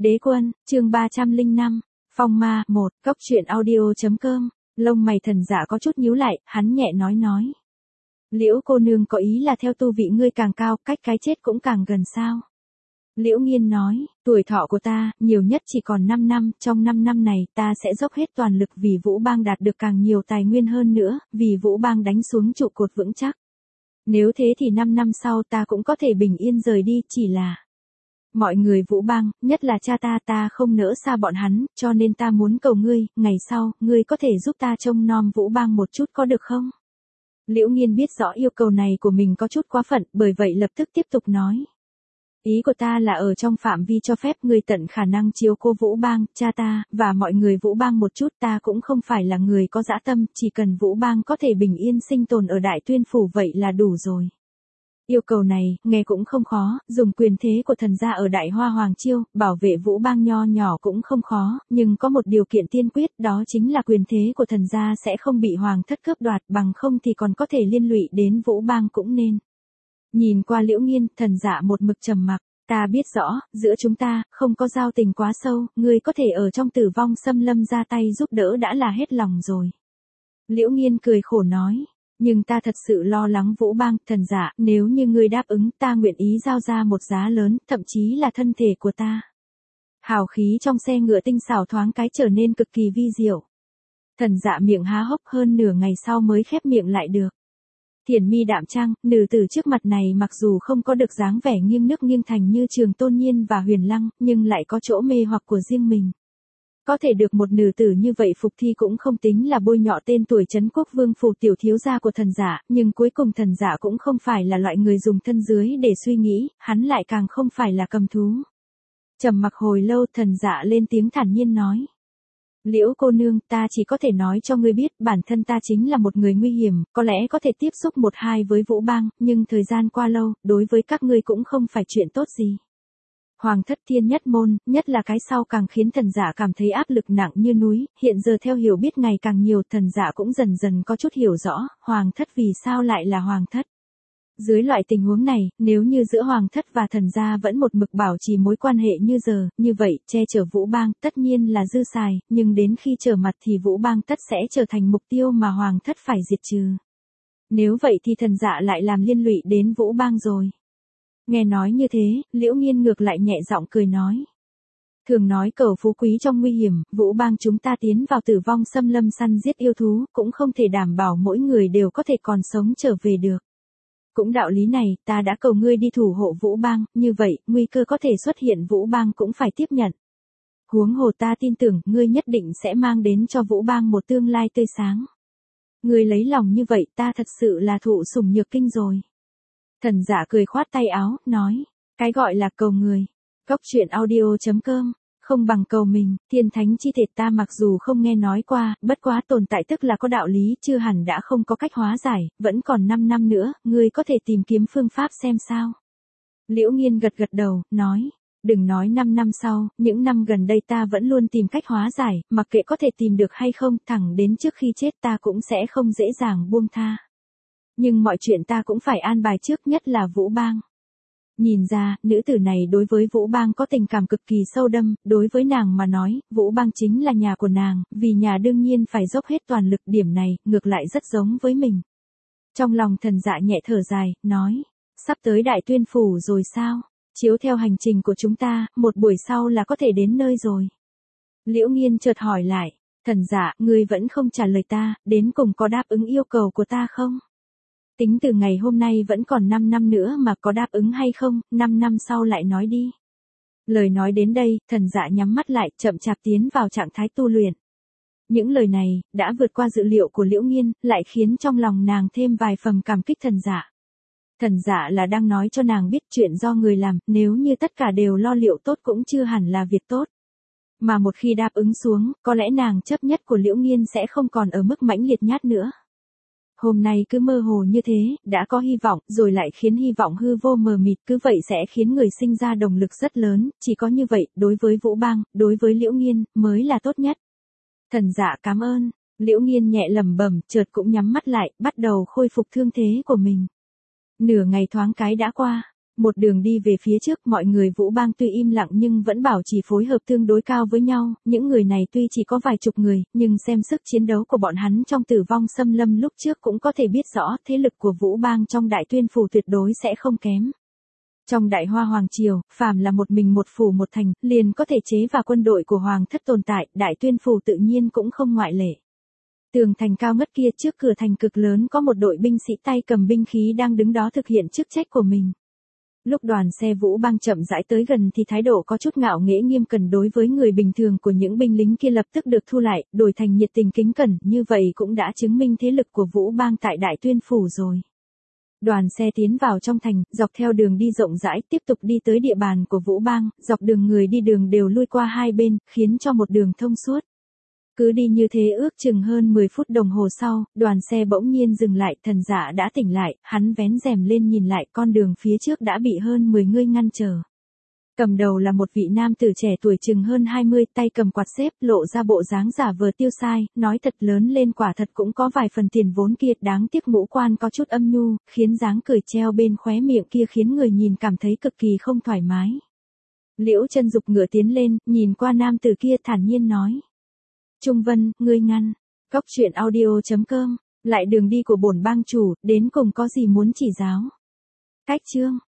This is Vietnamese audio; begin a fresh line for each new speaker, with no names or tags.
Đế quân, chương 305, Phong ma, 1, Cốc truyện audio.com, lông mày Thần Dạ có chút nhíu lại, hắn nhẹ nói. Liễu cô nương có ý là theo tu vị ngươi càng cao, cách cái chết cũng càng gần sao? Liễu Nghiên nói, tuổi thọ của ta, nhiều nhất chỉ còn 5 năm, trong 5 năm này ta sẽ dốc hết toàn lực vì Vũ Bang đạt được càng nhiều tài nguyên hơn nữa, vì Vũ Bang đánh xuống trụ cột vững chắc. Nếu thế thì 5 năm sau ta cũng có thể bình yên rời đi, chỉ là mọi người Vũ Bang, nhất là cha ta không nỡ xa bọn hắn, cho nên ta muốn cầu ngươi, ngày sau, ngươi có thể giúp ta trông nom Vũ Bang một chút có được không? Liễu Nghiên biết rõ yêu cầu này của mình có chút quá phận, bởi vậy lập tức tiếp tục nói. Ý của ta là ở trong phạm vi cho phép ngươi tận khả năng chiếu cố Vũ Bang, cha ta, và mọi người Vũ Bang một chút, ta cũng không phải là người có dã tâm, chỉ cần Vũ Bang có thể bình yên sinh tồn ở Đại Tuyên Phủ vậy là đủ rồi. Yêu cầu này, nghe cũng không khó, dùng quyền thế của Thần gia ở Đại Hoa Hoàng Chiêu, bảo vệ Vũ Bang nho nhỏ cũng không khó, nhưng có một điều kiện tiên quyết, đó chính là quyền thế của Thần gia sẽ không bị Hoàng thất cướp đoạt, bằng không thì còn có thể liên lụy đến Vũ Bang cũng nên. Nhìn qua Liễu Nghiên, Thần Dạ một mực trầm mặc, ta biết rõ, giữa chúng ta, không có giao tình quá sâu, ngươi có thể ở trong Tử Vong Xâm Lâm ra tay giúp đỡ đã là hết lòng rồi. Liễu Nghiên cười khổ nói. Nhưng ta thật sự lo lắng Vũ Bang, Thần Dạ, nếu như ngươi đáp ứng ta nguyện ý giao ra một giá lớn, thậm chí là thân thể của ta. Hào khí trong xe ngựa tinh xảo thoáng cái trở nên cực kỳ vi diệu. Thần Dạ miệng há hốc hơn nửa ngày sau mới khép miệng lại được. Thiền mi đạm trang, nữ tử trước mặt này mặc dù không có được dáng vẻ nghiêng nước nghiêng thành như Trường Tôn Nhiên và Huyền Lăng, nhưng lại có chỗ mê hoặc của riêng mình. Có thể được một nữ tử như vậy phục thi cũng không tính là bôi nhọ tên tuổi Trấn Quốc Vương phủ tiểu thiếu gia của Thần Dạ, nhưng cuối cùng Thần Dạ cũng không phải là loại người dùng thân dưới để suy nghĩ, hắn lại càng không phải là cầm thú. Trầm mặc hồi lâu, Thần Dạ lên tiếng thản nhiên nói. Liễu cô nương, ta chỉ có thể nói cho ngươi biết, bản thân ta chính là một người nguy hiểm, có lẽ có thể tiếp xúc một hai với Vũ Bang, nhưng thời gian qua lâu, đối với các ngươi cũng không phải chuyện tốt gì. Hoàng thất Thiên Nhất Môn, nhất là cái sau càng khiến Thần Dạ cảm thấy áp lực nặng như núi, hiện giờ theo hiểu biết ngày càng nhiều, Thần Dạ cũng dần dần có chút hiểu rõ, Hoàng thất vì sao lại là Hoàng thất. Dưới loại tình huống này, nếu như giữa Hoàng thất và Thần gia vẫn một mực bảo trì mối quan hệ như giờ, như vậy, che chở Vũ Bang, tất nhiên là dư xài, nhưng đến khi trở mặt thì Vũ Bang tất sẽ trở thành mục tiêu mà Hoàng thất phải diệt trừ. Nếu vậy thì Thần Dạ lại làm liên lụy đến Vũ Bang rồi. Nghe nói như thế, Liễu Nghiên ngược lại nhẹ giọng cười nói. Thường nói cầu phú quý trong nguy hiểm, Vũ Bang chúng ta tiến vào Tử Vong Xâm Lâm săn giết yêu thú, cũng không thể đảm bảo mỗi người đều có thể còn sống trở về được. Cũng đạo lý này, ta đã cầu ngươi đi thủ hộ Vũ Bang, như vậy, nguy cơ có thể xuất hiện Vũ Bang cũng phải tiếp nhận. Huống hồ ta tin tưởng, ngươi nhất định sẽ mang đến cho Vũ Bang một tương lai tươi sáng. Ngươi lấy lòng như vậy, ta thật sự là thụ sủng nhược kinh rồi. Thần Dạ cười khoát tay áo, nói, cái gọi là cầu người. Cốc truyện audio.com, không bằng cầu mình, thiên thánh chi thể ta mặc dù không nghe nói qua, bất quá tồn tại tức là có đạo lý, chưa hẳn đã không có cách hóa giải, vẫn còn 5 năm nữa, ngươi có thể tìm kiếm phương pháp xem sao. Liễu Nghiên gật gật đầu, nói, đừng nói 5 năm sau, những năm gần đây ta vẫn luôn tìm cách hóa giải, mặc kệ có thể tìm được hay không, thẳng đến trước khi chết ta cũng sẽ không dễ dàng buông tha. Nhưng mọi chuyện ta cũng phải an bài trước, nhất là Vũ Bang. Nhìn ra, nữ tử này đối với Vũ Bang có tình cảm cực kỳ sâu đậm, đối với nàng mà nói, Vũ Bang chính là nhà của nàng, vì nhà đương nhiên phải dốc hết toàn lực, điểm này, ngược lại rất giống với mình. Trong lòng Thần Dạ nhẹ thở dài, nói, sắp tới Đại Tuyên Phủ rồi sao? Chiếu theo hành trình của chúng ta, một buổi sau là có thể đến nơi rồi. Liễu Nghiên chợt hỏi lại, Thần Dạ, ngươi vẫn không trả lời ta, đến cùng có đáp ứng yêu cầu của ta không? Tính từ ngày hôm nay vẫn còn 5 năm nữa mà có đáp ứng hay không, 5 năm sau lại nói đi. Lời nói đến đây, Thần Dạ nhắm mắt lại, chậm chạp tiến vào trạng thái tu luyện. Những lời này, đã vượt qua dự liệu của Liễu Nghiên, lại khiến trong lòng nàng thêm vài phần cảm kích Thần Dạ. Thần Dạ là đang nói cho nàng biết chuyện do người làm, nếu như tất cả đều lo liệu tốt cũng chưa hẳn là việc tốt. Mà một khi đáp ứng xuống, có lẽ nàng chấp nhất của Liễu Nghiên sẽ không còn ở mức mãnh liệt nhát nữa. Hôm nay cứ mơ hồ như thế, đã có hy vọng, rồi lại khiến hy vọng hư vô mờ mịt, cứ vậy sẽ khiến người sinh ra động lực rất lớn, chỉ có như vậy, đối với Vũ Bang, đối với Liễu Nghiên, mới là tốt nhất. Thần Dạ cảm ơn, Liễu Nghiên nhẹ lẩm bẩm, chợt cũng nhắm mắt lại, bắt đầu khôi phục thương thế của mình. Nửa ngày thoáng cái đã qua, Một đường đi về phía trước, mọi người Vũ Bang tuy im lặng nhưng vẫn bảo trì phối hợp tương đối cao với nhau, những người này tuy chỉ có vài chục người, nhưng xem sức chiến đấu của bọn hắn trong Tử Vong Xâm Lâm lúc trước cũng có thể biết rõ thế lực của Vũ Bang trong Đại Tuyên Phủ tuyệt đối sẽ không kém. Trong Đại Hoa Hoàng Triều, phàm là một mình một phủ một thành, liền có thể chế và quân đội của Hoàng thất tồn tại, Đại Tuyên Phủ tự nhiên cũng không ngoại lệ. Tường thành cao ngất kia trước cửa thành cực lớn có một đội binh sĩ tay cầm binh khí đang đứng đó thực hiện chức trách của mình. Lúc đoàn xe Vũ Bang chậm rãi tới gần thì thái độ có chút ngạo nghễ nghiêm cẩn đối với người bình thường của những binh lính kia lập tức được thu lại, đổi thành nhiệt tình kính cẩn, như vậy cũng đã chứng minh thế lực của Vũ Bang tại Đại Tuyên Phủ rồi. Đoàn xe tiến vào trong thành, dọc theo đường đi rộng rãi, tiếp tục đi tới địa bàn của Vũ Bang, dọc đường người đi đường đều lui qua hai bên, khiến cho một đường thông suốt. Cứ đi như thế ước chừng hơn 10 phút đồng hồ sau, đoàn xe bỗng nhiên dừng lại, Thần Dạ đã tỉnh lại, hắn vén rèm lên nhìn lại, con đường phía trước đã bị hơn 10 người ngăn trở. Cầm đầu là một vị nam tử trẻ tuổi chừng hơn 20, tay cầm quạt xếp, lộ ra bộ dáng giả vờ tiêu sai, nói thật lớn lên quả thật cũng có vài phần tiền vốn kia, đáng tiếc ngũ quan có chút âm nhu, khiến dáng cười treo bên khóe miệng kia khiến người nhìn cảm thấy cực kỳ không thoải mái. Liễu Chân Dục ngửa tiến lên, nhìn qua nam tử kia thản nhiên nói. Trung Vân, ngươi ngăn. Cốc truyện audio.com, lại đường đi của bổn bang chủ, đến cùng có gì muốn chỉ giáo. Cách chương.